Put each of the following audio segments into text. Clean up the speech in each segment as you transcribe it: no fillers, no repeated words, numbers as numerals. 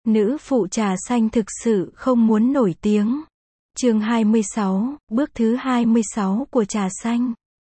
Nữ phụ trà xanh thực sự không muốn nổi tiếng. Chương 26, bước thứ 26 của trà xanh.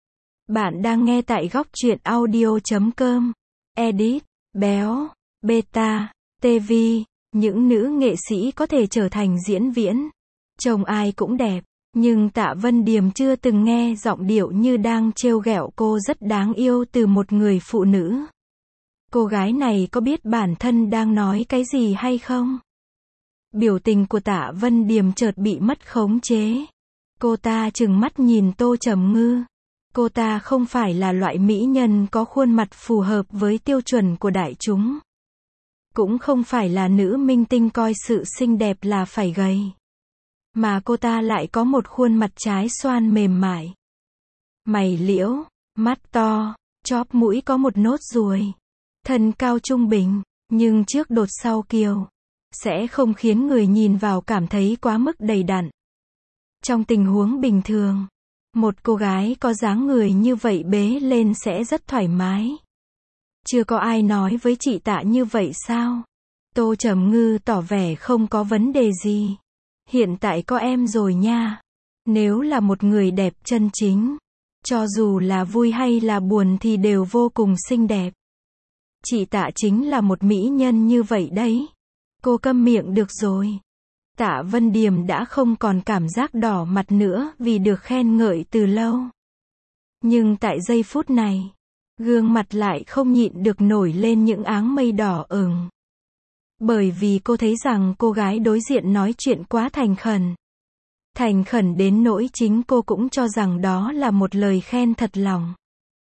Bạn đang nghe tại góc truyện audio.com. Edit, Béo, Beta, TV, những nữ nghệ sĩ có thể trở thành diễn viên. Chồng ai cũng đẹp, nhưng Tạ Vân Điềm chưa từng nghe giọng điệu như đang trêu ghẹo cô rất đáng yêu từ một người phụ nữ. Cô gái này có biết bản thân đang nói cái gì hay không? Biểu tình của Tạ Vân Điềm chợt bị mất khống chế. Cô ta trừng mắt nhìn Tô Trầm Ngư. Cô ta không phải là loại mỹ nhân có khuôn mặt phù hợp với tiêu chuẩn của đại chúng. Cũng không phải là nữ minh tinh coi sự xinh đẹp là phải gầy. Mà cô ta lại có một khuôn mặt trái xoan mềm mại. Mày liễu, mắt to, chóp mũi có một nốt ruồi. Thân cao trung bình, nhưng trước đột sau kiều. Sẽ không khiến người nhìn vào cảm thấy quá mức đầy đặn. Trong tình huống bình thường, một cô gái có dáng người như vậy bế lên sẽ rất thoải mái. Chưa có ai nói với chị Tạ như vậy sao? Tô Trầm Ngư tỏ vẻ không có vấn đề gì. Hiện tại có em rồi nha. Nếu là một người đẹp chân chính, cho dù là vui hay là buồn thì đều vô cùng xinh đẹp. Chị Tạ chính là một mỹ nhân như vậy đấy. Cô câm miệng được rồi. Tạ Vân Điềm đã không còn cảm giác đỏ mặt nữa vì được khen ngợi từ lâu. Nhưng tại giây phút này, gương mặt lại không nhịn được nổi lên những áng mây đỏ ửng. Bởi vì cô thấy rằng cô gái đối diện nói chuyện quá thành khẩn. Thành khẩn đến nỗi chính cô cũng cho rằng đó là một lời khen thật lòng.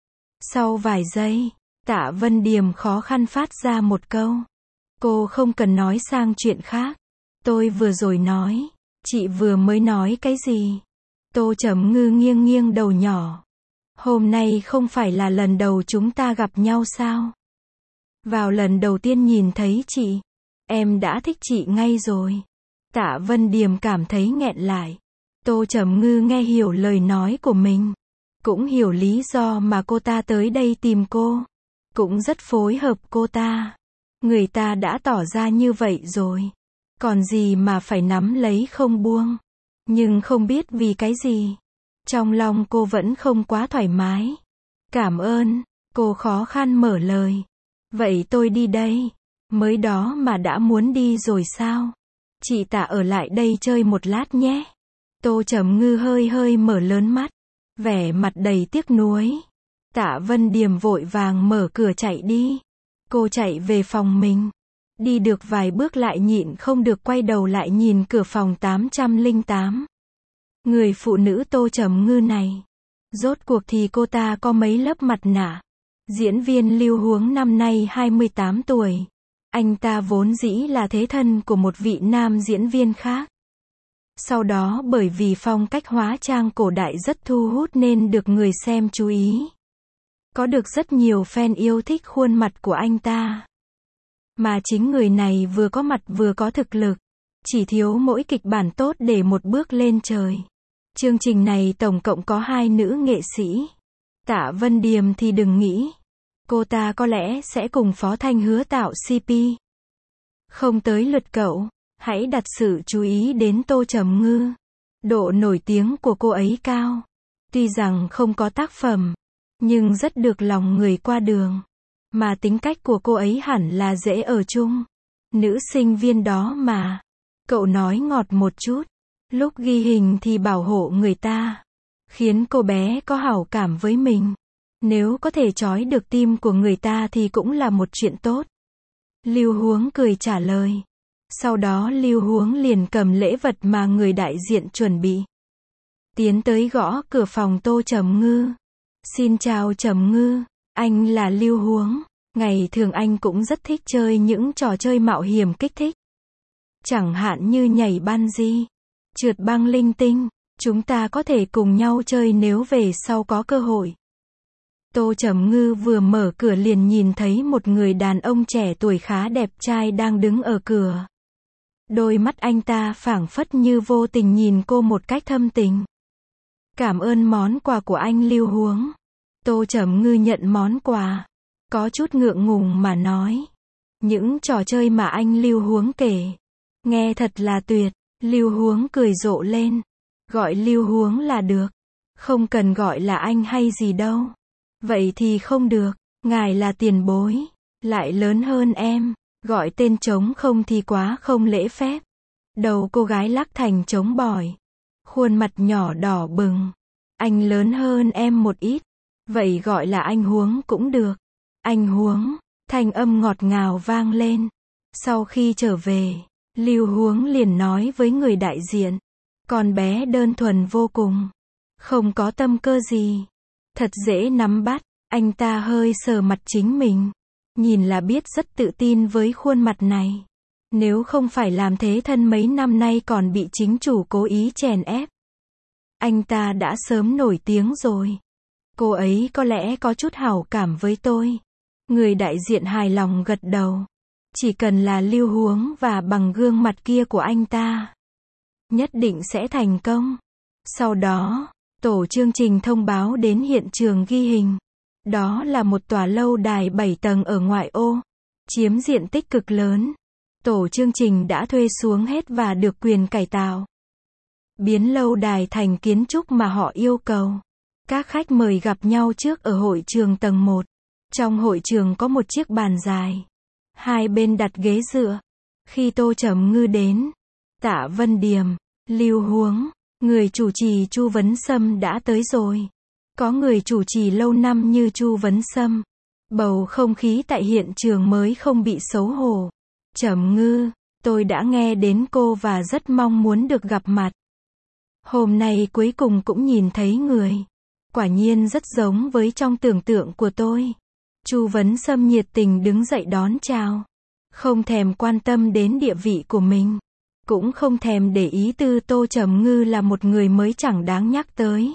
Sau vài giây, Tạ Vân Điềm khó khăn phát ra một câu. Cô không cần nói sang chuyện khác. Tôi vừa rồi nói. Chị vừa mới nói cái gì? Tô Trầm Ngư nghiêng nghiêng đầu nhỏ. Hôm nay không phải là lần đầu chúng ta gặp nhau sao? Vào lần đầu tiên nhìn thấy chị, em đã thích chị ngay rồi. Tạ Vân Điềm cảm thấy nghẹn lại. Tô Trầm Ngư nghe hiểu lời nói của mình. Cũng hiểu lý do mà cô ta tới đây tìm cô. Cũng rất phối hợp cô ta. Người ta đã tỏ ra như vậy rồi. Còn gì mà phải nắm lấy không buông. Nhưng không biết vì cái gì. Trong lòng cô vẫn không quá thoải mái. Cảm ơn. Cô khó khăn mở lời. Vậy tôi đi đây. Mới đó mà đã muốn đi rồi sao? Chị Tạ ở lại đây chơi một lát nhé. Tô Trầm Ngư hơi hơi mở lớn mắt. Vẻ mặt đầy tiếc nuối. Tạ Vân Điềm vội vàng mở cửa chạy đi. Cô chạy về phòng mình. Đi được vài bước lại nhịn không được quay đầu lại nhìn cửa phòng 808. Người phụ nữ Tô Trầm Ngư này. Rốt cuộc thì cô ta có mấy lớp mặt nạ. Diễn viên Lưu Huống năm nay 28 tuổi. Anh ta vốn dĩ là thế thân của một vị nam diễn viên khác. Sau đó bởi vì phong cách hóa trang cổ đại rất thu hút nên được người xem chú ý. Có được rất nhiều fan yêu thích khuôn mặt của anh ta. Mà chính người này vừa có mặt vừa có thực lực. Chỉ thiếu mỗi kịch bản tốt để một bước lên trời. Chương trình này tổng cộng có 2 nữ nghệ sĩ. Tạ Vân Điềm thì đừng nghĩ. Cô ta có lẽ sẽ cùng Phó Thanh Hứa tạo CP. Không tới lượt cậu. Hãy đặt sự chú ý đến Tô Trầm Ngư. Độ nổi tiếng của cô ấy cao. Tuy rằng không có tác phẩm, nhưng rất được lòng người qua đường. Mà tính cách của cô ấy hẳn là dễ ở chung. Nữ sinh viên đó mà. Cậu nói ngọt một chút. Lúc ghi hình thì bảo hộ người ta. Khiến cô bé có hảo cảm với mình. Nếu có thể trói được tim của người ta thì cũng là một chuyện tốt. Lưu Huống cười trả lời. Sau đó Lưu Huống liền cầm lễ vật mà người đại diện chuẩn bị. Tiến tới gõ cửa phòng Tô Trầm Ngư. Xin chào Trầm Ngư, anh là Lưu Huống. Ngày thường anh cũng rất thích chơi những trò chơi mạo hiểm kích thích. Chẳng hạn như nhảy bungee, trượt băng linh tinh. Chúng ta có thể cùng nhau chơi nếu về sau có cơ hội. Tô Trầm Ngư vừa mở cửa liền nhìn thấy một người đàn ông trẻ tuổi khá đẹp trai đang đứng ở cửa. Đôi mắt anh ta phảng phất như vô tình nhìn cô một cách thâm tình. Cảm ơn món quà của anh Lưu Huống. Tô Trầm Ngư nhận món quà. Có chút ngượng ngùng mà nói. Những trò chơi mà anh Lưu Huống kể. Nghe thật là tuyệt. Lưu Huống cười rộ lên. Gọi Lưu Huống là được. Không cần gọi là anh hay gì đâu. Vậy thì không được. Ngài là tiền bối. Lại lớn hơn em. Gọi tên trống không thì quá không lễ phép. Đầu cô gái lắc thành trống bỏi. Khuôn mặt nhỏ đỏ bừng. Anh lớn hơn em một ít. Vậy gọi là anh Huống cũng được. Anh Huống. Thanh âm ngọt ngào vang lên. Sau khi trở về, Lưu Huống liền nói với người đại diện. Con bé đơn thuần vô cùng. Không có tâm cơ gì. Thật dễ nắm bắt. Anh ta hơi sờ mặt chính mình. Nhìn là biết rất tự tin với khuôn mặt này. Nếu không phải làm thế thân mấy năm nay còn bị chính chủ cố ý chèn ép. Anh ta đã sớm nổi tiếng rồi. Cô ấy có lẽ có chút hảo cảm với tôi. Người đại diện hài lòng gật đầu. Chỉ cần là Lưu Huống và bằng gương mặt kia của anh ta, nhất định sẽ thành công. Sau đó, tổ chương trình thông báo đến hiện trường ghi hình. Đó là một tòa lâu đài 7 tầng ở ngoại ô, chiếm diện tích cực lớn. Tổ chương trình đã thuê xuống hết và được quyền cải tạo, biến lâu đài thành kiến trúc mà họ yêu cầu. Các khách mời gặp nhau trước ở hội trường tầng 1. Trong hội trường có một chiếc bàn dài. Hai bên đặt ghế dựa. Khi Tô Trầm Ngư đến, Tạ Vân Điềm, Lưu Huống, người chủ trì Chu Vấn Sâm đã tới rồi. Có người chủ trì lâu năm như Chu Vấn Sâm. Bầu không khí tại hiện trường mới không bị xấu hổ. Trầm Ngư, tôi đã nghe đến cô và rất mong muốn được gặp mặt. Hôm nay cuối cùng cũng nhìn thấy người. Quả nhiên rất giống với trong tưởng tượng của tôi. Chu Vấn Sâm nhiệt tình đứng dậy đón chào. Không thèm quan tâm đến địa vị của mình. Cũng không thèm để ý Tư Tô Trầm Ngư là một người mới chẳng đáng nhắc tới.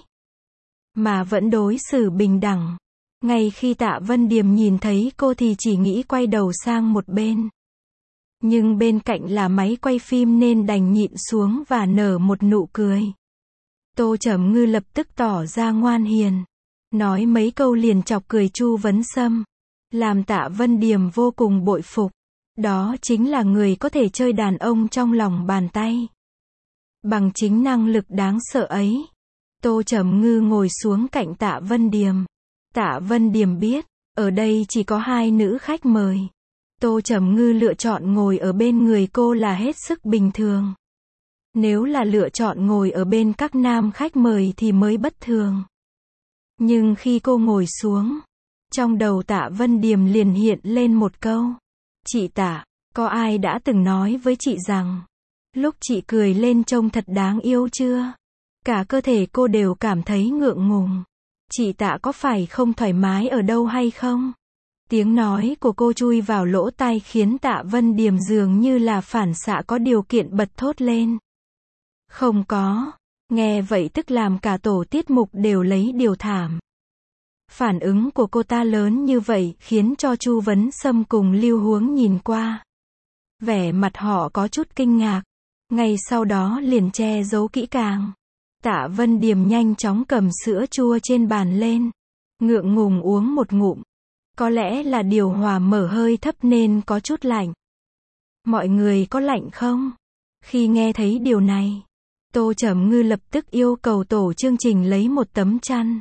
Mà vẫn đối xử bình đẳng. Ngay khi Tạ Vân Điềm nhìn thấy cô thì chỉ nghĩ quay đầu sang một bên. Nhưng bên cạnh là máy quay phim nên đành nhịn xuống và nở một nụ cười. Tô Trầm Ngư lập tức tỏ ra ngoan hiền. Nói mấy câu liền chọc cười Chu Vấn Sâm. Làm Tạ Vân Điềm vô cùng bội phục. Đó chính là người có thể chơi đàn ông trong lòng bàn tay. Bằng chính năng lực đáng sợ ấy. Tô Trầm Ngư ngồi xuống cạnh Tạ Vân Điềm. Tạ Vân Điềm biết, ở đây chỉ có hai nữ khách mời. Tô Trầm Ngư lựa chọn ngồi ở bên người cô là hết sức bình thường. Nếu là lựa chọn ngồi ở bên các nam khách mời thì mới bất thường. Nhưng khi cô ngồi xuống, trong đầu Tạ Vân Điềm liền hiện lên một câu. Chị Tạ, có ai đã từng nói với chị rằng, lúc chị cười lên trông thật đáng yêu chưa? Cả cơ thể cô đều cảm thấy ngượng ngùng. Chị Tạ có phải không thoải mái ở đâu hay không? Tiếng nói của cô chui vào lỗ tai khiến Tạ Vân Điềm dường như là phản xạ có điều kiện bật thốt lên. Không có. Nghe vậy tức làm cả tổ tiết mục đều lấy điều thảm. Phản ứng của cô ta lớn như vậy khiến cho Chu Vấn Sâm cùng Lưu Huống nhìn qua. Vẻ mặt họ có chút kinh ngạc. Ngay sau đó liền che giấu kỹ càng. Tạ Vân Điềm nhanh chóng cầm sữa chua trên bàn lên. Ngượng ngùng uống một ngụm. Có lẽ là điều hòa mở hơi thấp nên có chút lạnh. Mọi người có lạnh không? Khi nghe thấy điều này, Tô Trầm Ngư lập tức yêu cầu tổ chương trình lấy một tấm chăn.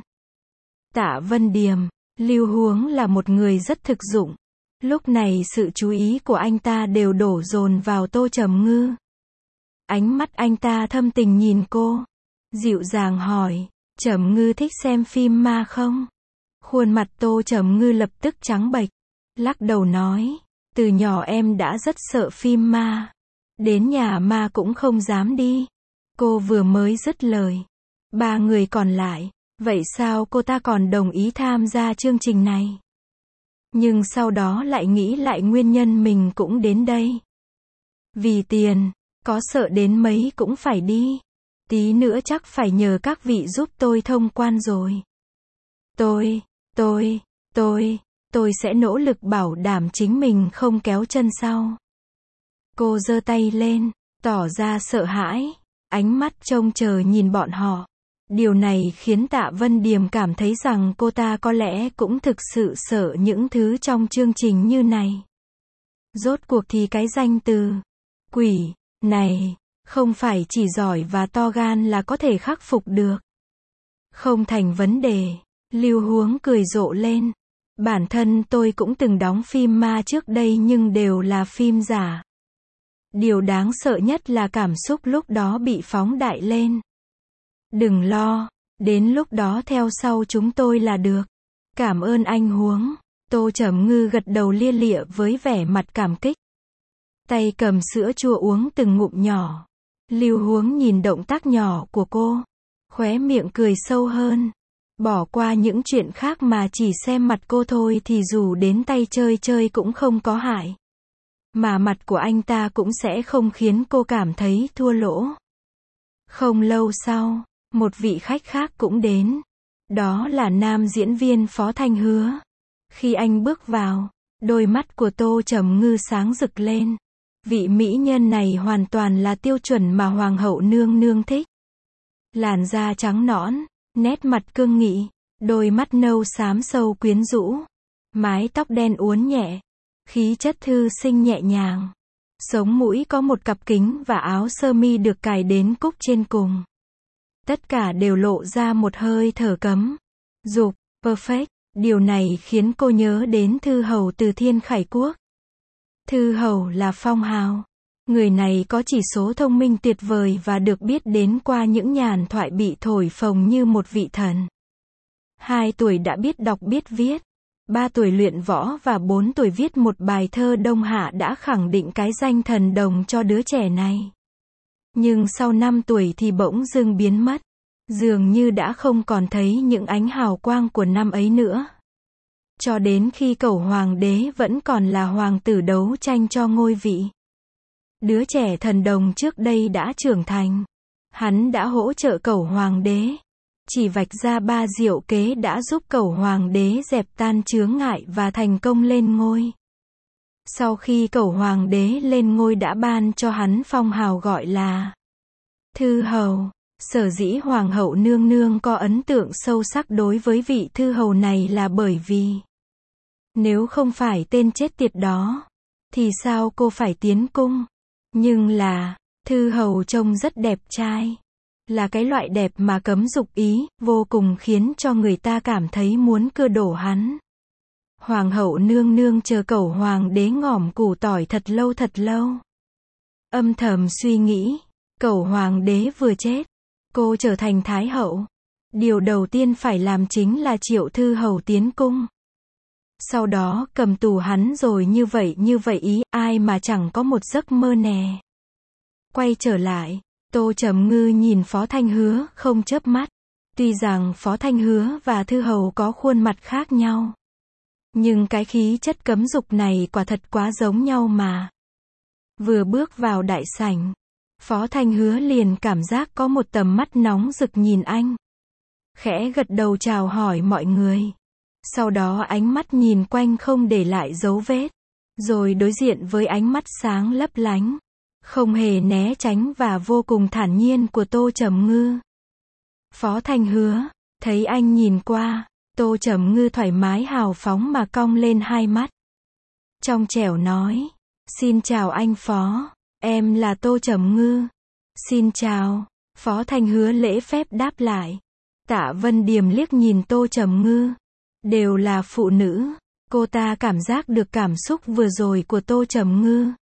Tạ Vân Điềm, Lưu Huống là một người rất thực dụng. Lúc này sự chú ý của anh ta đều đổ dồn vào Tô Trầm Ngư. Ánh mắt anh ta thâm tình nhìn cô. Dịu dàng hỏi, Trầm Ngư thích xem phim ma không? Khuôn mặt Tô Trầm Ngư lập tức trắng bệch. Lắc đầu nói, từ nhỏ em đã rất sợ phim ma. Đến nhà ma cũng không dám đi. Cô vừa mới dứt lời. Ba người còn lại, vậy sao cô ta còn đồng ý tham gia chương trình này? Nhưng sau đó lại nghĩ lại nguyên nhân mình cũng đến đây. Vì tiền, có sợ đến mấy cũng phải đi. Tí nữa chắc phải nhờ các vị giúp tôi thông quan rồi. Tôi sẽ nỗ lực bảo đảm chính mình không kéo chân sau. Cô giơ tay lên, tỏ ra sợ hãi, ánh mắt trông chờ nhìn bọn họ. Điều này khiến Tạ Vân Điềm cảm thấy rằng cô ta có lẽ cũng thực sự sợ những thứ trong chương trình như này. Rốt cuộc thì cái danh từ quỷ này không phải chỉ giỏi và to gan là có thể khắc phục được. Không thành vấn đề. Lưu Huống cười rộ lên. Bản thân tôi cũng từng đóng phim ma trước đây nhưng đều là phim giả. Điều đáng sợ nhất là cảm xúc lúc đó bị phóng đại lên. Đừng lo, đến lúc đó theo sau chúng tôi là được. Cảm ơn anh Huống. Tô Trầm Ngư gật đầu lia lịa với vẻ mặt cảm kích. Tay cầm sữa chua uống từng ngụm nhỏ. Lưu Huống nhìn động tác nhỏ của cô, khóe miệng cười sâu hơn. Bỏ qua những chuyện khác mà chỉ xem mặt cô thôi thì dù đến tay chơi chơi cũng không có hại. Mà mặt của anh ta cũng sẽ không khiến cô cảm thấy thua lỗ. Không lâu sau, một vị khách khác cũng đến. Đó là nam diễn viên Phó Thanh Hứa. Khi anh bước vào, đôi mắt của Tô Trầm Ngư sáng rực lên. Vị mỹ nhân này hoàn toàn là tiêu chuẩn mà Hoàng hậu nương nương thích. Làn da trắng nõn, nét mặt cương nghị, đôi mắt nâu xám sâu quyến rũ, mái tóc đen uốn nhẹ, khí chất thư sinh nhẹ nhàng. Sống mũi có một cặp kính và áo sơ mi được cài đến cúc trên cùng. Tất cả đều lộ ra một hơi thở cấm dục, perfect. Điều này khiến cô nhớ đến Thư Hầu từ Thiên Khải Quốc. Thư Hầu là phong hào. Người này có chỉ số thông minh tuyệt vời và được biết đến qua những nhàn thoại bị thổi phồng như một vị thần. 2 tuổi đã biết đọc biết viết. 3 tuổi luyện võ và 4 tuổi viết một bài thơ Đông Hạ đã khẳng định cái danh thần đồng cho đứa trẻ này. Nhưng sau 5 tuổi thì bỗng dưng biến mất. Dường như đã không còn thấy những ánh hào quang của năm ấy nữa. Cho đến khi Cẩu Hoàng đế vẫn còn là hoàng tử đấu tranh cho ngôi vị. Đứa trẻ thần đồng trước đây đã trưởng thành. Hắn đã hỗ trợ Cẩu Hoàng đế. Chỉ vạch ra 3 diệu kế đã giúp Cẩu Hoàng đế dẹp tan chướng ngại và thành công lên ngôi. Sau khi Cẩu Hoàng đế lên ngôi đã ban cho hắn phong hào gọi là Thư Hầu. Sở dĩ Hoàng hậu nương nương có ấn tượng sâu sắc đối với vị Thư Hầu này là bởi vì nếu không phải tên chết tiệt đó, thì sao cô phải tiến cung? Nhưng là, Thư Hầu trông rất đẹp trai. Là cái loại đẹp mà cấm dục ý, vô cùng khiến cho người ta cảm thấy muốn cưa đổ hắn. Hoàng hậu nương nương chờ Cẩu Hoàng đế ngỏm củ tỏi thật lâu. Âm thầm suy nghĩ, Cẩu Hoàng đế vừa chết, cô trở thành Thái hậu. Điều đầu tiên phải làm chính là triệu Thư Hầu tiến cung. Sau đó cầm tù hắn rồi như vậy ý, ai mà chẳng có một giấc mơ nè. Quay trở lại, Tô Trầm Ngư nhìn Phó Thanh Hứa không chớp mắt. Tuy rằng Phó Thanh Hứa và Thư Hầu có khuôn mặt khác nhau, nhưng cái khí chất cấm dục này quả thật quá giống nhau mà. Vừa bước vào đại sảnh, Phó Thanh Hứa liền cảm giác có một tầm mắt nóng rực nhìn anh. Khẽ gật đầu chào hỏi mọi người. Sau đó ánh mắt nhìn quanh không để lại dấu vết. Rồi đối diện với ánh mắt sáng lấp lánh, không hề né tránh và vô cùng thản nhiên của Tô Trầm Ngư. Phó Thanh Hứa, thấy anh nhìn qua, Tô Trầm Ngư thoải mái hào phóng mà cong lên hai mắt. Trong trẻo nói, xin chào anh Phó, em là Tô Trầm Ngư. Xin chào, Phó Thanh Hứa lễ phép đáp lại. Tạ Vân Điềm liếc nhìn Tô Trầm Ngư. Đều là phụ nữ, cô ta cảm giác được cảm xúc vừa rồi của Tô Trầm Ngư.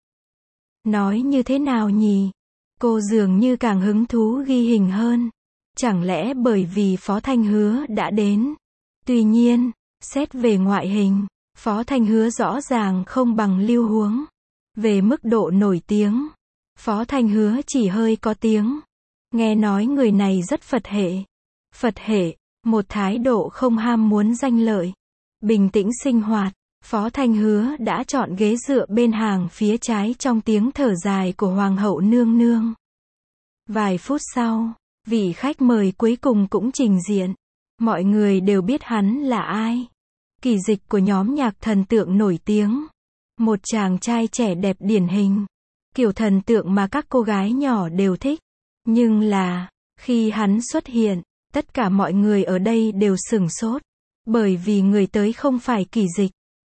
Nói như thế nào nhỉ? Cô dường như càng hứng thú ghi hình hơn. Chẳng lẽ bởi vì Phó Thanh Hứa đã đến? Tuy nhiên, xét về ngoại hình, Phó Thanh Hứa rõ ràng không bằng Lưu Huống. Về mức độ nổi tiếng, Phó Thanh Hứa chỉ hơi có tiếng. Nghe nói người này rất Phật hệ. Phật hệ, một thái độ không ham muốn danh lợi, bình tĩnh sinh hoạt. Phó Thanh Hứa đã chọn ghế dựa bên hàng phía trái trong tiếng thở dài của Hoàng hậu nương nương. Vài phút sau, vị khách mời cuối cùng cũng trình diện. Mọi người đều biết hắn là ai. Kỳ Dịch của nhóm nhạc thần tượng nổi tiếng. Một chàng trai trẻ đẹp điển hình. Kiểu thần tượng mà các cô gái nhỏ đều thích. Nhưng là, khi hắn xuất hiện, tất cả mọi người ở đây đều sửng sốt. Bởi vì người tới không phải Kỳ Dịch.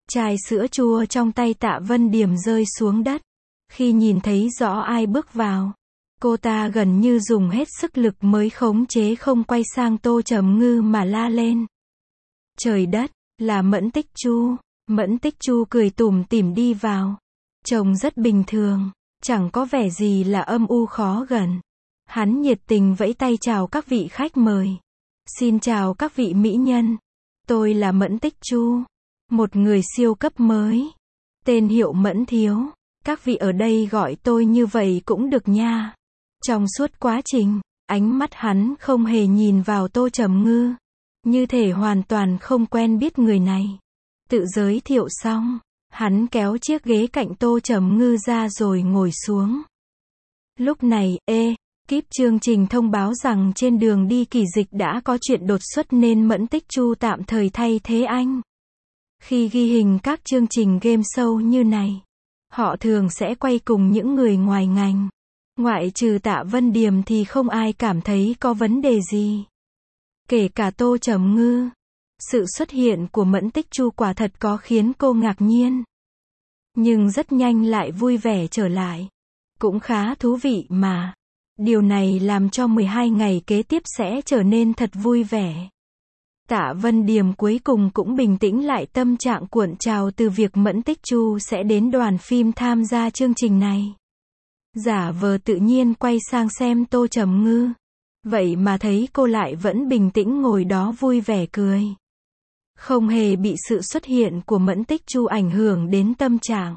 Chai sữa chua trong tay Tạ Vân Điềm rơi xuống đất. Khi nhìn thấy rõ ai bước vào, cô ta gần như dùng hết sức lực mới khống chế không quay sang Tô Trầm Ngư mà la lên. Trời đất, là Mẫn Tích Chu. Mẫn Tích Chu cười tủm tỉm đi vào. Trông rất bình thường, chẳng có vẻ gì là âm u khó gần. Hắn nhiệt tình vẫy tay chào các vị khách mời. Xin chào các vị mỹ nhân. Tôi là Mẫn Tích Chu, một người siêu cấp mới. Tên hiệu Mẫn Thiếu. Các vị ở đây gọi tôi như vậy cũng được nha. Trong suốt quá trình, ánh mắt hắn không hề nhìn vào Tô Trầm Ngư. Như thể hoàn toàn không quen biết người này. Tự giới thiệu xong, hắn kéo chiếc ghế cạnh Tô Trầm Ngư ra rồi ngồi xuống. Lúc này, kíp chương trình thông báo rằng trên đường đi Kỳ Dịch đã có chuyện đột xuất nên Mẫn Tích Chu tạm thời thay thế anh. Khi ghi hình các chương trình game show như này, họ thường sẽ quay cùng những người ngoài ngành. Ngoại trừ Tạ Vân Điềm thì không ai cảm thấy có vấn đề gì. Kể cả Tô Trầm Ngư. Sự xuất hiện của Mẫn Tích Chu quả thật có khiến cô ngạc nhiên. Nhưng rất nhanh lại vui vẻ trở lại. Cũng khá thú vị mà. Điều này làm cho 12 ngày kế tiếp sẽ trở nên thật vui vẻ. Tạ Vân Điềm cuối cùng cũng bình tĩnh lại tâm trạng cuộn trào từ việc Mẫn Tích Chu sẽ đến đoàn phim tham gia chương trình này. Giả vờ tự nhiên quay sang xem Tô Trầm Ngư. Vậy mà thấy cô lại vẫn bình tĩnh ngồi đó vui vẻ cười. Không hề bị sự xuất hiện của Mẫn Tích Chu ảnh hưởng đến tâm trạng.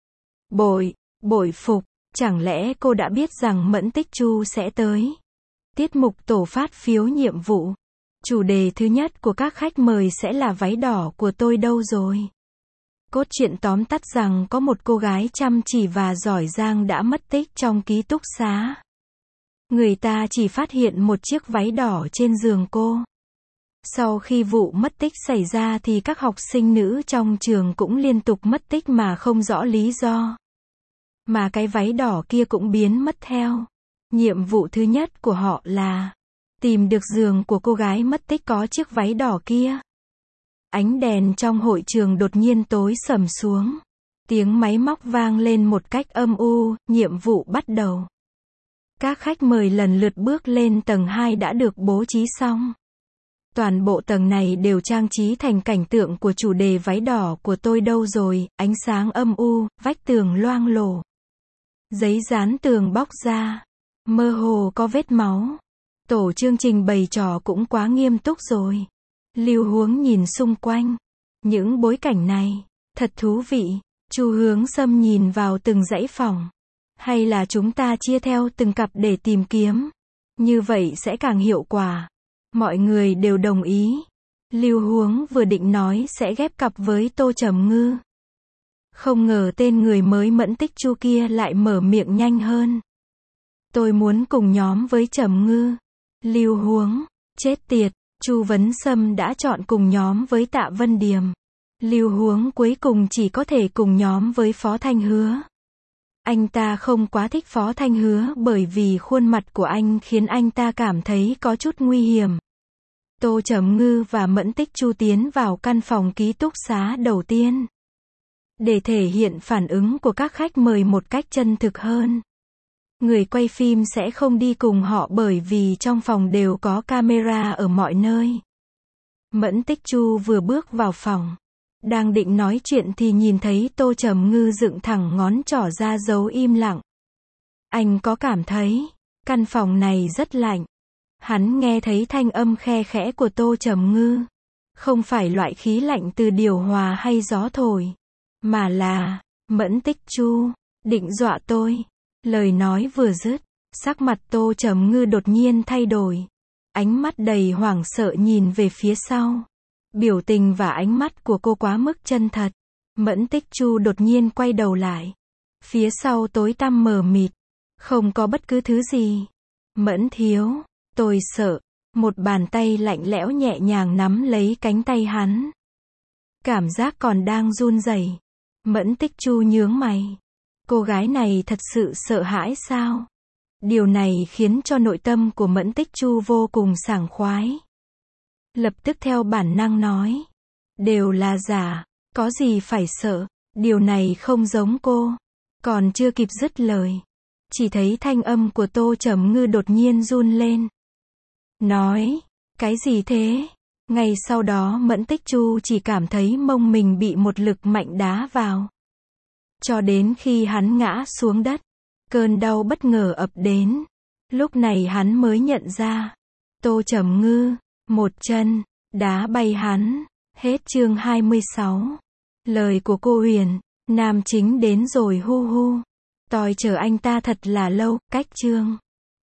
Bội phục, chẳng lẽ cô đã biết rằng Mẫn Tích Chu sẽ tới? Tiết mục tổ phát phiếu nhiệm vụ. Chủ đề thứ nhất của các khách mời sẽ là váy đỏ của tôi đâu rồi? Cốt truyện tóm tắt rằng có một cô gái chăm chỉ và giỏi giang đã mất tích trong ký túc xá. Người ta chỉ phát hiện một chiếc váy đỏ trên giường cô. Sau khi vụ mất tích xảy ra thì các học sinh nữ trong trường cũng liên tục mất tích mà không rõ lý do. Mà cái váy đỏ kia cũng biến mất theo. Nhiệm vụ thứ nhất của họ là tìm được giường của cô gái mất tích có chiếc váy đỏ kia. Ánh đèn trong hội trường đột nhiên tối sầm xuống. Tiếng máy móc vang lên một cách âm u, nhiệm vụ bắt đầu. Các khách mời lần lượt bước lên tầng 2 đã được bố trí xong. Toàn bộ tầng này đều trang trí thành cảnh tượng của chủ đề váy đỏ của tôi đâu rồi, ánh sáng âm u, vách tường loang lổ. Giấy dán tường bóc ra. Mơ hồ có vết máu. Tổ chương trình bày trò cũng quá nghiêm túc rồi. Lưu Huống nhìn xung quanh. Những bối cảnh này, thật thú vị. Chu Hướng Sâm nhìn vào từng dãy phòng. Hay là chúng ta chia theo từng cặp để tìm kiếm. Như vậy sẽ càng hiệu quả. Mọi người đều đồng ý. Lưu Huống vừa định nói sẽ ghép cặp với Tô Trầm Ngư. Không ngờ tên người mới Mẫn Tích Chu kia lại mở miệng nhanh hơn. Tôi muốn cùng nhóm với Trầm Ngư. Lưu Huống, chết tiệt, Chu Vấn Sâm đã chọn cùng nhóm với Tạ Vân Điềm. Lưu Huống cuối cùng chỉ có thể cùng nhóm với Phó Thanh Hứa. Anh ta không quá thích Phó Thanh Hứa bởi vì khuôn mặt của anh khiến anh ta cảm thấy có chút nguy hiểm. Tô Trầm Ngư và Mẫn Tích Chu tiến vào căn phòng ký túc xá đầu tiên. Để thể hiện phản ứng của các khách mời một cách chân thực hơn. Người quay phim sẽ không đi cùng họ bởi vì trong phòng đều có camera ở mọi nơi. Mẫn Tích Chu vừa bước vào phòng. Đang định nói chuyện thì nhìn thấy Tô Trầm Ngư dựng thẳng ngón trỏ ra dấu im lặng. Anh có cảm thấy căn phòng này rất lạnh. Hắn nghe thấy thanh âm khe khẽ của Tô Trầm Ngư. Không phải loại khí lạnh từ điều hòa hay gió thổi. Mà là, Mẫn Tích Chu, định dọa tôi. Lời nói vừa dứt, sắc mặt Tô Trầm Ngư đột nhiên thay đổi. Ánh mắt đầy hoảng sợ nhìn về phía sau. Biểu tình và ánh mắt của cô quá mức chân thật. Mẫn Tích Chu đột nhiên quay đầu lại. Phía sau tối tăm mờ mịt. Không có bất cứ thứ gì. Mẫn thiếu, tôi sợ. Một bàn tay lạnh lẽo nhẹ nhàng nắm lấy cánh tay hắn. Cảm giác còn đang run rẩy. Mẫn Tích Chu nhướng mày. Cô gái này thật sự sợ hãi sao? Điều này khiến cho nội tâm của Mẫn Tích Chu vô cùng sảng khoái. Lập tức theo bản năng nói. Đều là giả. Có gì phải sợ, điều này không giống cô. Còn chưa kịp dứt lời, chỉ thấy thanh âm của Tô Trầm Ngư đột nhiên run lên. Nói, cái gì thế? Ngay sau đó Mẫn Tích Chu chỉ cảm thấy mông mình bị một lực mạnh đá vào. Cho đến khi hắn ngã xuống đất, cơn đau bất ngờ ập đến. Lúc này hắn mới nhận ra, Tô Trầm Ngư, một chân, đá bay hắn. Hết chương 26. Lời của cô Huyền, nam chính đến rồi hu hu. Tôi chờ anh ta thật là lâu, cách chương